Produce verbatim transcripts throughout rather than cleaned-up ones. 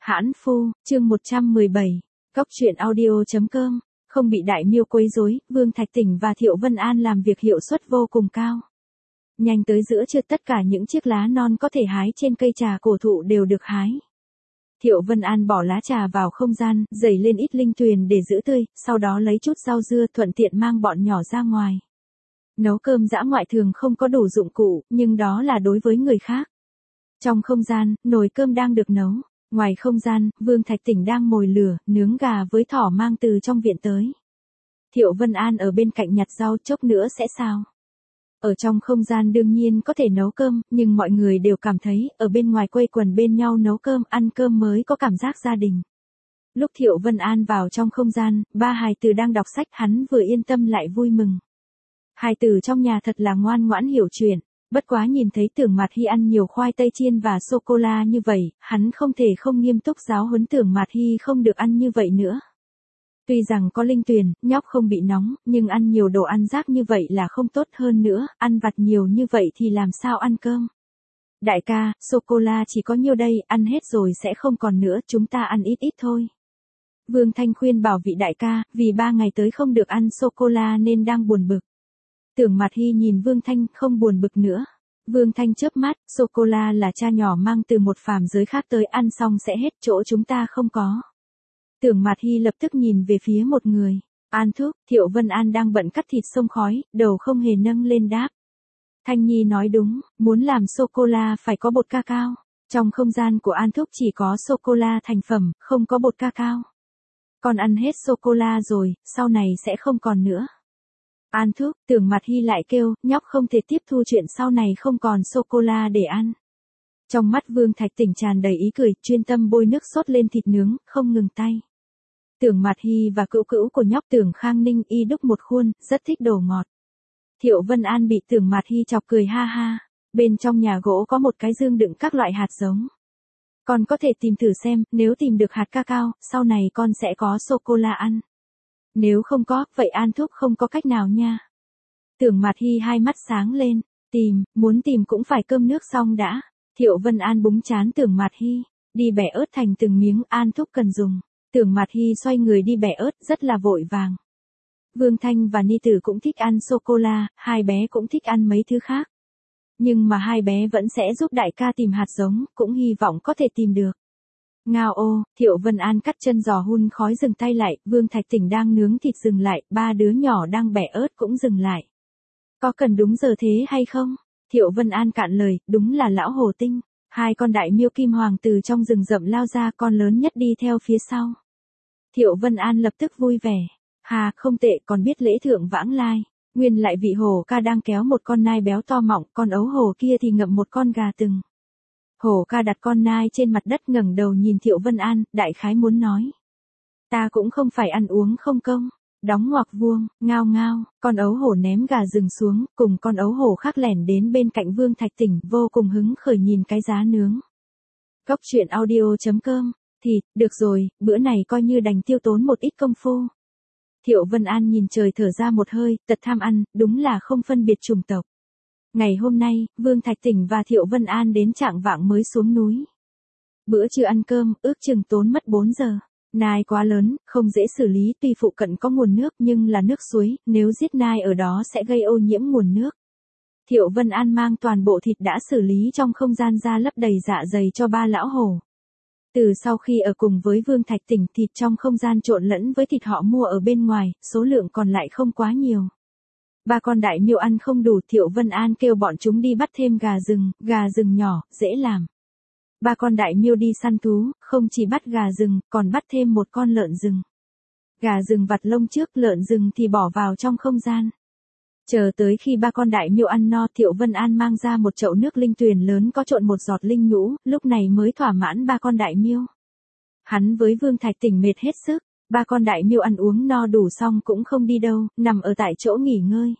Hãn phu, chương một trăm mười bảy, Cóc truyện audio.com, không bị đại miêu quấy rối, Vương Thạch Tỉnh và Thiệu Vân An làm việc hiệu suất vô cùng cao. Nhanh tới giữa trưa tất cả những chiếc lá non có thể hái trên cây trà cổ thụ đều được hái. Thiệu Vân An bỏ lá trà vào không gian, dày lên ít linh tuyền để giữ tươi, sau đó lấy chút rau dưa thuận tiện mang bọn nhỏ ra ngoài. Nấu cơm dã ngoại thường không có đủ dụng cụ, nhưng đó là đối với người khác. Trong không gian, nồi cơm đang được nấu. Ngoài không gian, Vương Thạch Tỉnh đang mồi lửa, nướng gà với thỏ mang từ trong viện tới. Thiệu Vân An ở bên cạnh nhặt rau, chốc nữa sẽ xào. Ở trong không gian đương nhiên có thể nấu cơm, nhưng mọi người đều cảm thấy, ở bên ngoài quây quần bên nhau nấu cơm, ăn cơm mới có cảm giác gia đình. Lúc Thiệu Vân An vào trong không gian, ba hài tử đang đọc sách, hắn vừa yên tâm lại vui mừng. Hài tử trong nhà thật là ngoan ngoãn hiểu chuyện. Bất quá nhìn thấy Tưởng Mạt Hy ăn nhiều khoai tây chiên và sô-cô-la như vậy, hắn không thể không nghiêm túc giáo huấn Tưởng Mạt Hy không được ăn như vậy nữa. Tuy rằng có linh tuyền, nhóc không bị nóng, nhưng ăn nhiều đồ ăn rác như vậy là không tốt, hơn nữa, ăn vặt nhiều như vậy thì làm sao ăn cơm. Đại ca, sô-cô-la chỉ có nhiêu đây, ăn hết rồi sẽ không còn nữa, chúng ta ăn ít ít thôi. Vương Thanh khuyên bảo vị đại ca, vì ba ngày tới không được ăn sô-cô-la nên đang buồn bực. Tưởng Mạt Hy nhìn Vương Thanh không buồn bực nữa. Vương Thanh chớp mắt, sô-cô-la là cha nhỏ mang từ một phàm giới khác tới, ăn xong sẽ hết, chỗ chúng ta không có. Tưởng Mạt Hy lập tức nhìn về phía một người. An Thúc, Thiệu Vân An đang bận cắt thịt xông khói, đầu không hề nâng lên đáp. Thanh Nhi nói đúng, muốn làm sô-cô-la phải có bột ca cao. Trong không gian của An Thúc chỉ có sô-cô-la thành phẩm, không có bột ca cao. Con ăn hết sô-cô-la rồi, sau này sẽ không còn nữa. An Thúc, Tưởng Mạt Hy lại kêu, nhóc không thể tiếp thu chuyện sau này không còn sô-cô-la để ăn. Trong mắt Vương Thạch Tỉnh tràn đầy ý cười, chuyên tâm bôi nước sốt lên thịt nướng, không ngừng tay. Tưởng Mạt Hy và cữu cữu của nhóc Tưởng Khang Ninh y đúc một khuôn, rất thích đồ ngọt. Thiệu Vân An bị Tưởng Mạt Hy chọc cười ha ha. Bên trong nhà gỗ có một cái dương đựng các loại hạt giống. Con có thể tìm thử xem, nếu tìm được hạt cacao, sau này con sẽ có sô-cô-la ăn. Nếu không có, vậy An Thúc không có cách nào nha. Tưởng Mạt Hy hai mắt sáng lên, tìm, muốn tìm cũng phải cơm nước xong đã. Thiệu Vân An búng chán Tưởng Mạt Hy, đi bẻ ớt thành từng miếng, An Thúc cần dùng. Tưởng Mạt Hy xoay người đi bẻ ớt, rất là vội vàng. Vương Thanh và Ni Tử cũng thích ăn sô-cô-la, hai bé cũng thích ăn mấy thứ khác. Nhưng mà hai bé vẫn sẽ giúp đại ca tìm hạt giống, cũng hy vọng có thể tìm được. Ngao ô, Thiệu Vân An cắt chân giò hun khói dừng tay lại, Vương Thạch Tỉnh đang nướng thịt dừng lại, ba đứa nhỏ đang bẻ ớt cũng dừng lại. Có cần đúng giờ thế hay không? Thiệu Vân An cạn lời, đúng là lão hồ tinh. Hai con đại miêu kim hoàng từ trong rừng rậm lao ra, con lớn nhất đi theo phía sau. Thiệu Vân An lập tức vui vẻ. Hà, không tệ, còn biết lễ thượng vãng lai. Nguyên lại vị hổ ca đang kéo một con nai béo to mọng, con ấu hổ kia thì ngậm một con gà từng. Hổ ca đặt con nai trên mặt đất ngẩng đầu nhìn Thiệu Vân An, đại khái muốn nói. Ta cũng không phải ăn uống không công. Đóng ngoặc vuông, ngao ngao, con ấu hổ ném gà rừng xuống, cùng con ấu hổ khác lẻn đến bên cạnh Vương Thạch Tỉnh, vô cùng hứng khởi nhìn cái giá nướng. Cóc truyện audio.com, thịt, được rồi, bữa này coi như đành tiêu tốn một ít công phu. Thiệu Vân An nhìn trời thở ra một hơi, tật tham ăn, đúng là không phân biệt chủng tộc. Ngày hôm nay, Vương Thạch Tỉnh và Thiệu Vân An đến chạng vạng mới xuống núi. Bữa trưa ăn cơm, ước chừng tốn mất bốn giờ. Nai quá lớn, không dễ xử lý, tuy phụ cận có nguồn nước nhưng là nước suối, nếu giết nai ở đó sẽ gây ô nhiễm nguồn nước. Thiệu Vân An mang toàn bộ thịt đã xử lý trong không gian ra lấp đầy dạ dày cho ba lão hổ. Từ sau khi ở cùng với Vương Thạch Tỉnh, thịt trong không gian trộn lẫn với thịt họ mua ở bên ngoài, số lượng còn lại không quá nhiều. Ba con đại miêu ăn không đủ, Thiệu Vân An kêu bọn chúng đi bắt thêm gà rừng, gà rừng nhỏ, dễ làm. Ba con đại miêu đi săn thú, không chỉ bắt gà rừng, còn bắt thêm một con lợn rừng. Gà rừng vặt lông trước, lợn rừng thì bỏ vào trong không gian. Chờ tới khi ba con đại miêu ăn no, Thiệu Vân An mang ra một chậu nước linh tuyền lớn có trộn một giọt linh nhũ, lúc này mới thỏa mãn ba con đại miêu. Hắn với Vương Thạch Tỉnh mệt hết sức, ba con đại miêu ăn uống no đủ xong cũng không đi đâu, nằm ở tại chỗ nghỉ ngơi.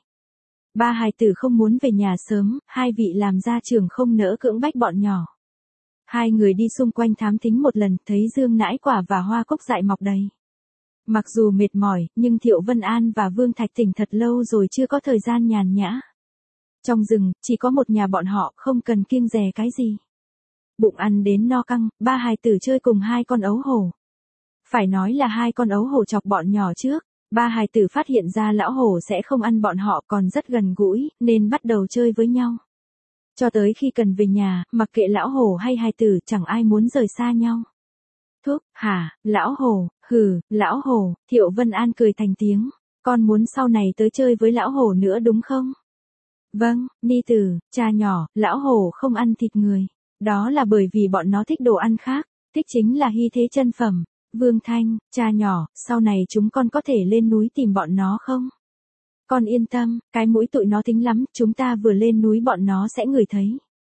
Ba hài tử không muốn về nhà sớm, hai vị làm gia trưởng không nỡ cưỡng bách bọn nhỏ. Hai người đi xung quanh thám thính một lần, thấy dương nãi quả và hoa cúc dại mọc đầy. Mặc dù mệt mỏi, nhưng Thiệu Vân An và Vương Thạch Tỉnh thật lâu rồi chưa có thời gian nhàn nhã. Trong rừng, chỉ có một nhà bọn họ, không cần kiêng dè cái gì. Bụng ăn đến no căng, ba hài tử chơi cùng hai con ấu hổ. Phải nói là hai con ấu hổ chọc bọn nhỏ trước, ba hài tử phát hiện ra lão hổ sẽ không ăn bọn họ còn rất gần gũi, nên bắt đầu chơi với nhau. Cho tới khi cần về nhà, mặc kệ lão hổ hay hài tử chẳng ai muốn rời xa nhau. Thúc, hả, lão hổ, hừ, lão hổ, Thiệu Vân An cười thành tiếng, con muốn sau này tới chơi với lão hổ nữa đúng không? Vâng, Ni Tử, cha nhỏ, lão hổ không ăn thịt người, đó là bởi vì bọn nó thích đồ ăn khác, thích chính là hy thế chân phẩm. Vương Thanh, cha nhỏ, sau này chúng con có thể lên núi tìm bọn nó không? Con yên tâm, cái mũi tụi nó thính lắm, chúng ta vừa lên núi bọn nó sẽ ngửi thấy.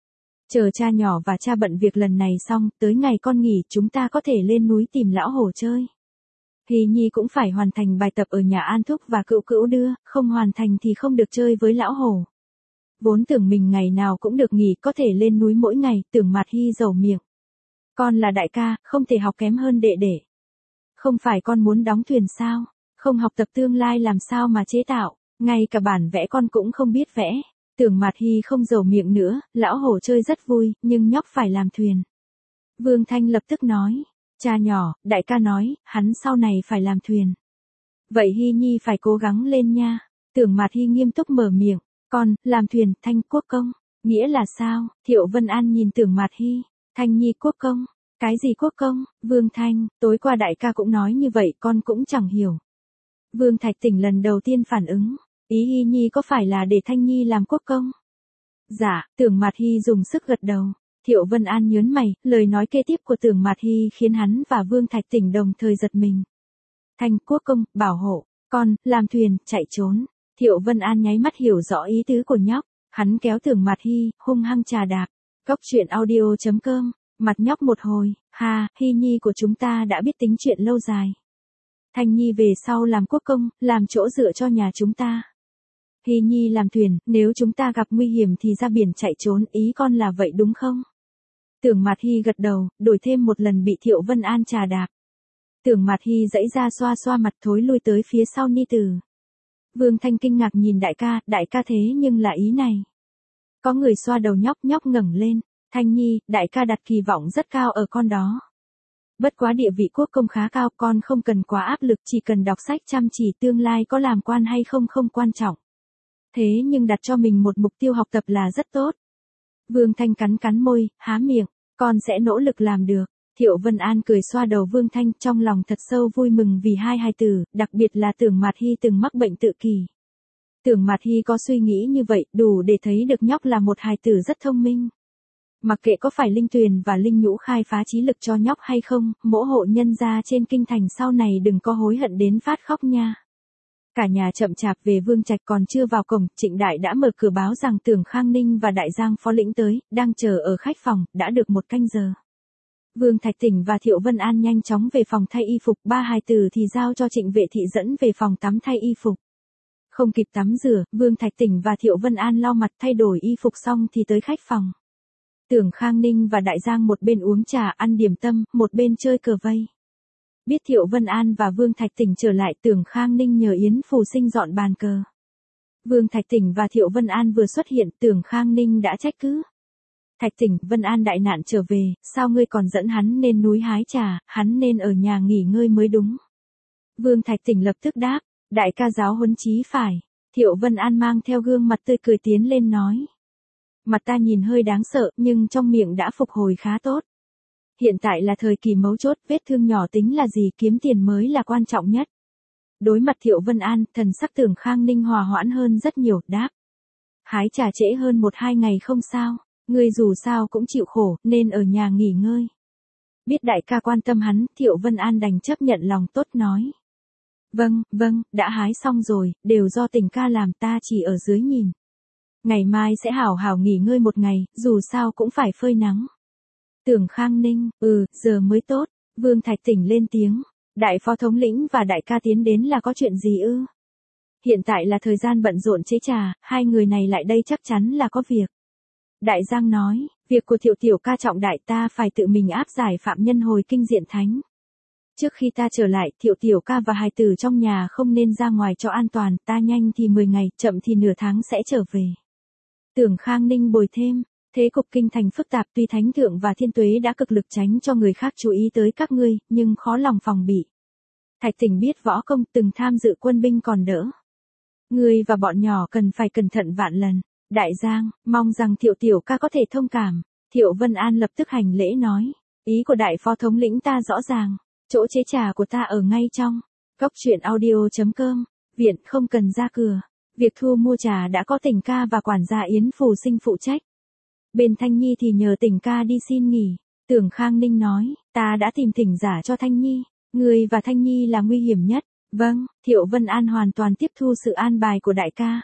Chờ cha nhỏ và cha bận việc lần này xong, tới ngày con nghỉ chúng ta có thể lên núi tìm lão hổ chơi. Hy Nhi cũng phải hoàn thành bài tập ở nhà An Thúc và Cữu Cữu đưa, không hoàn thành thì không được chơi với lão hổ. Vốn tưởng mình ngày nào cũng được nghỉ có thể lên núi mỗi ngày, tưởng Mạt Hy dầu miệng. Con là đại ca, không thể học kém hơn đệ đệ. Không phải con muốn đóng thuyền sao? Không học tập tương lai làm sao mà chế tạo, ngay cả bản vẽ con cũng không biết vẽ. Tưởng Mạt Hy không dầu miệng nữa, lão hổ chơi rất vui, nhưng nhóc phải làm thuyền. Vương Thanh lập tức nói, cha nhỏ, đại ca nói, hắn sau này phải làm thuyền. Vậy Hy Nhi phải cố gắng lên nha. Tưởng Mạt Hy nghiêm túc mở miệng, con, làm thuyền, Thanh quốc công, nghĩa là sao? Thiệu Vân An nhìn Tưởng Mạt Hy, Thanh Nhi quốc công. Cái gì quốc công? Vương Thanh, tối qua đại ca cũng nói như vậy con cũng chẳng hiểu. Vương Thạch Tỉnh lần đầu tiên phản ứng, ý Hy Nhi có phải là để Thanh Nhi làm quốc công? Dạ, Tưởng Mạt Hy dùng sức gật đầu. Thiệu Vân An nhớn mày, lời nói kế tiếp của Tưởng Mạt Hy khiến hắn và Vương Thạch Tỉnh đồng thời giật mình. Thanh quốc công, bảo hộ, con, làm thuyền, chạy trốn. Thiệu Vân An nháy mắt hiểu rõ ý tứ của nhóc, hắn kéo Tưởng Mạt Hy, hung hăng trà đạp. Cốc truyện audio chấm com. Mặt nhóc một hồi, ha, Hy Nhi của chúng ta đã biết tính chuyện lâu dài. Thanh Nhi về sau làm quốc công, làm chỗ dựa cho nhà chúng ta. Hy Nhi làm thuyền, nếu chúng ta gặp nguy hiểm thì ra biển chạy trốn, ý con là vậy đúng không? Tưởng Mạt Hy gật đầu, đổi thêm một lần bị Thiệu Vân An trà đạp. Tưởng Mạt Hy giãy ra xoa xoa mặt thối lui tới phía sau Ni Tử. Vương Thanh kinh ngạc nhìn đại ca, đại ca thế nhưng là ý này. Có người xoa đầu nhóc, nhóc ngẩng lên. Thanh Nhi, đại ca đặt kỳ vọng rất cao ở con đó. Bất quá địa vị quốc công khá cao, con không cần quá áp lực, chỉ cần đọc sách chăm chỉ, tương lai có làm quan hay không không quan trọng. Thế nhưng đặt cho mình một mục tiêu học tập là rất tốt. Vương Thanh cắn cắn môi, há miệng, con sẽ nỗ lực làm được. Thiệu Vân An cười xoa đầu Vương Thanh, trong lòng thật sâu vui mừng vì hai hài tử, đặc biệt là Tưởng Mạt Hy từng mắc bệnh tự kỷ. Tưởng Mạt Hy có suy nghĩ như vậy, đủ để thấy được nhóc là một hài tử rất thông minh. Mặc kệ có phải Linh Tuyền và Linh Nhũ khai phá trí lực cho nhóc hay không, mỗi hộ nhân gia trên kinh thành sau này đừng có hối hận đến phát khóc nha. Cả nhà chậm chạp về Vương Trạch, còn chưa vào cổng, Trịnh Đại đã mở cửa báo rằng Tưởng Khang Ninh và Đại Giang phó lĩnh tới, đang chờ ở khách phòng, đã được một canh giờ. Vương Thạch Tỉnh và Thiệu Vân An nhanh chóng về phòng thay y phục, ba hài tử thì giao cho Trịnh Vệ Thị dẫn về phòng tắm thay y phục. Không kịp tắm rửa, Vương Thạch Tỉnh và Thiệu Vân An lau mặt thay đổi y phục xong thì tới khách phòng. Tưởng Khang Ninh và Đại Giang một bên uống trà ăn điểm tâm, một bên chơi cờ vây. Biết Thiệu Vân An và Vương Thạch Tỉnh trở lại, Tưởng Khang Ninh nhờ Yến Phù Sinh dọn bàn cờ. Vương Thạch Tỉnh và Thiệu Vân An vừa xuất hiện, Tưởng Khang Ninh đã trách cứ. Thạch Tỉnh, Vân An đại nạn trở về, sao ngươi còn dẫn hắn lên núi hái trà, hắn nên ở nhà nghỉ ngơi mới đúng. Vương Thạch Tỉnh lập tức đáp, đại ca giáo huấn chí phải. Thiệu Vân An mang theo gương mặt tươi cười tiến lên nói. Mặt ta nhìn hơi đáng sợ, nhưng trong miệng đã phục hồi khá tốt. Hiện tại là thời kỳ mấu chốt, vết thương nhỏ tính là gì, kiếm tiền mới là quan trọng nhất. Đối mặt Thiệu Vân An, thần sắc Tưởng Khang Ninh hòa hoãn hơn rất nhiều, đáp. Hái trà trễ hơn một hai ngày không sao, ngươi dù sao cũng chịu khổ, nên ở nhà nghỉ ngơi. Biết đại ca quan tâm hắn, Thiệu Vân An đành chấp nhận lòng tốt nói. Vâng, vâng, đã hái xong rồi, đều do Tỉnh ca làm, ta chỉ ở dưới nhìn. Ngày mai sẽ hảo hảo nghỉ ngơi một ngày, dù sao cũng phải phơi nắng. Tưởng Khang Ninh, ừ, giờ mới tốt. Vương Thạch Tỉnh lên tiếng. Đại phó thống lĩnh và đại ca tiến đến là có chuyện gì ư? Hiện tại là thời gian bận rộn chế trà, hai người này lại đây chắc chắn là có việc. Đại Giang nói, việc của Thiệu tiểu ca trọng đại, ta phải tự mình áp giải phạm nhân hồi kinh diện thánh. Trước khi ta trở lại, Thiệu tiểu ca và hài tử trong nhà không nên ra ngoài cho an toàn, ta nhanh thì mười ngày, chậm thì nửa tháng sẽ trở về. Tưởng Khang Ninh bồi thêm, Thế cục kinh thành phức tạp, tuy Thánh Thượng và Thiên Tuế đã cực lực tránh cho người khác chú ý tới các ngươi, nhưng khó lòng phòng bị. Thạch Tỉnh biết võ công, từng tham dự quân binh còn đỡ. Ngươi và bọn nhỏ cần phải cẩn thận vạn lần. Đại Giang, mong rằng Thiệu tiểu ca có thể thông cảm. Thiệu Vân An lập tức hành lễ nói. Ý của đại phó thống lĩnh ta rõ ràng. Chỗ chế trà của ta ở ngay trong. Cốc truyện audio.com. Viện không cần ra cửa. Việc thu mua trà đã có Tỉnh ca và quản gia Yến Phù Sinh phụ trách. Bên Thanh Nhi thì nhờ Tỉnh ca đi xin nghỉ. Tưởng Khang Ninh nói, ta đã tìm thỉnh giả cho Thanh Nhi. Ngươi và Thanh Nhi là nguy hiểm nhất. Vâng, Thiệu Vân An hoàn toàn tiếp thu sự an bài của đại ca.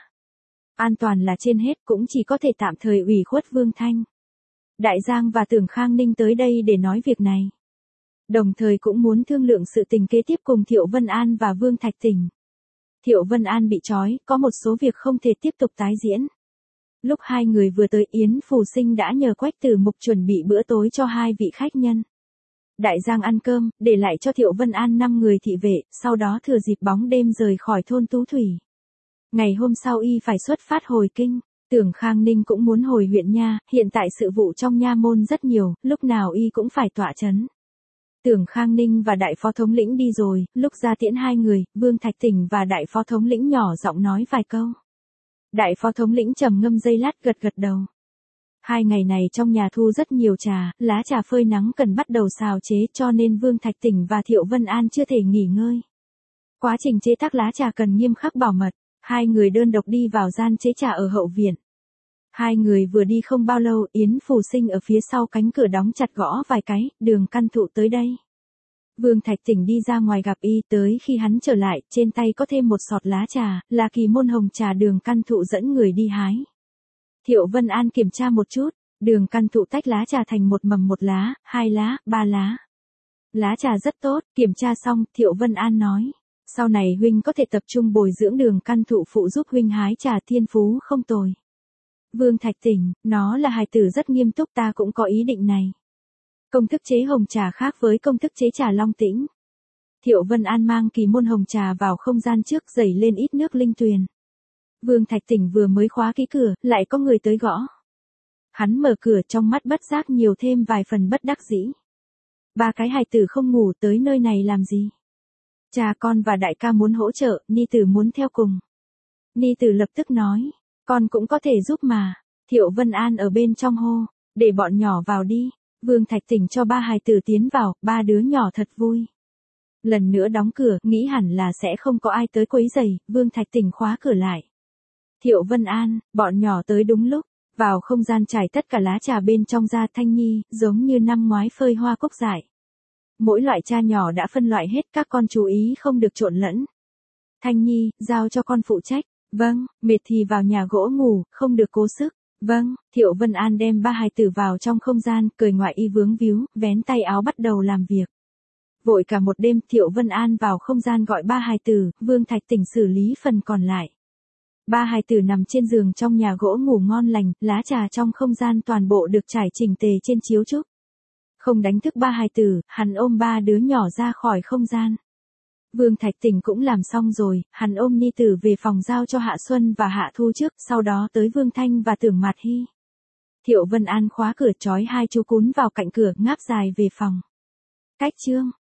An toàn là trên hết, cũng chỉ có thể tạm thời ủy khuất Vương Thanh. Đại Giang và Tưởng Khang Ninh tới đây để nói việc này. Đồng thời cũng muốn thương lượng sự tình kế tiếp cùng Thiệu Vân An và Vương Thạch Tỉnh. Thiệu Vân An bị trói, có một số việc không thể tiếp tục tái diễn. Lúc hai người vừa tới, Yến Phù Sinh đã nhờ Quách Tử Mục chuẩn bị bữa tối cho hai vị khách nhân. Đại Giang ăn cơm, để lại cho Thiệu Vân An năm người thị vệ, sau đó thừa dịp bóng đêm rời khỏi thôn Tú Thủy. Ngày hôm sau y phải xuất phát hồi kinh. Tưởng Khang Ninh cũng muốn hồi huyện nha, hiện tại sự vụ trong nha môn rất nhiều, lúc nào y cũng phải tọa chấn. Tưởng Khang Ninh và đại phó thống lĩnh đi rồi, lúc ra tiễn hai người, Vương Thạch Tỉnh và đại phó thống lĩnh nhỏ giọng nói vài câu. Đại phó thống lĩnh trầm ngâm giây lát gật gật đầu. Hai ngày này trong nhà thu rất nhiều trà, lá trà phơi nắng cần bắt đầu xào chế, cho nên Vương Thạch Tỉnh và Thiệu Vân An chưa thể nghỉ ngơi. Quá trình chế tác lá trà cần nghiêm khắc bảo mật, hai người đơn độc đi vào gian chế trà ở hậu viện. Hai người vừa đi không bao lâu, Yến Phù Sinh ở phía sau cánh cửa đóng chặt gõ vài cái, Đường Căn Thụ tới đây. Vương Thạch Tỉnh đi ra ngoài gặp y, tới khi hắn trở lại, trên tay có thêm một sọt lá trà, là kỳ môn hồng trà Đường Căn Thụ dẫn người đi hái. Thiệu Vân An kiểm tra một chút, Đường Căn Thụ tách lá trà thành một mầm một lá, hai lá, ba lá. Lá trà rất tốt, kiểm tra xong, Thiệu Vân An nói. Sau này huynh có thể tập trung bồi dưỡng Đường Căn Thụ phụ giúp huynh hái trà, thiên phú không tồi. Vương Thạch Tỉnh, nó là hài tử rất nghiêm túc, ta cũng có ý định này. Công thức chế hồng trà khác với công thức chế trà Long Tĩnh. Thiệu Vân An mang kỳ môn hồng trà vào không gian trước, dày lên ít nước linh tuyền. Vương Thạch Tỉnh vừa mới khóa kỹ cửa, lại có người tới gõ. Hắn mở cửa, trong mắt bất giác nhiều thêm vài phần bất đắc dĩ. Ba cái hài tử không ngủ, tới nơi này làm gì? Cha con và đại ca muốn hỗ trợ, Ni Tử muốn theo cùng. Ni Tử lập tức nói, con cũng có thể giúp mà. Thiệu Vân An ở bên trong hô, để bọn nhỏ vào đi. Vương Thạch Tỉnh cho ba hài tử tiến vào, ba đứa nhỏ thật vui. Lần nữa đóng cửa, nghĩ hẳn là sẽ không có ai tới quấy rầy, Vương Thạch Tỉnh khóa cửa lại. Thiệu Vân An, bọn nhỏ tới đúng lúc, vào không gian trải tất cả lá trà bên trong ra. Thanh Nhi, giống như năm ngoái phơi hoa cúc dại. Mỗi loại trà nhỏ đã phân loại hết, các con chú ý không được trộn lẫn. Thanh Nhi, giao cho con phụ trách. Vâng, mệt thì vào nhà gỗ ngủ, không được cố sức. Vâng, Thiệu Vân An đem ba hài tử vào trong không gian, cởi ngoại y vướng víu, vén tay áo bắt đầu làm việc. Vội cả một đêm, Thiệu Vân An vào không gian gọi ba hài tử, Vương Thạch Tỉnh xử lý phần còn lại. Ba hài tử nằm trên giường trong nhà gỗ ngủ ngon lành, lá trà trong không gian toàn bộ được trải chỉnh tề trên chiếu trúc. Không đánh thức ba hài tử, hắn ôm ba đứa nhỏ ra khỏi không gian. Vương Thạch Tỉnh cũng làm xong rồi, hắn ôm Ni Tử về phòng giao cho Hạ Xuân và Hạ Thu trước, sau đó tới Vương Thanh và Tưởng Mạt Hy. Thiệu Vân An khóa cửa, trói hai chú cún vào cạnh cửa, ngáp dài về phòng. Cách chương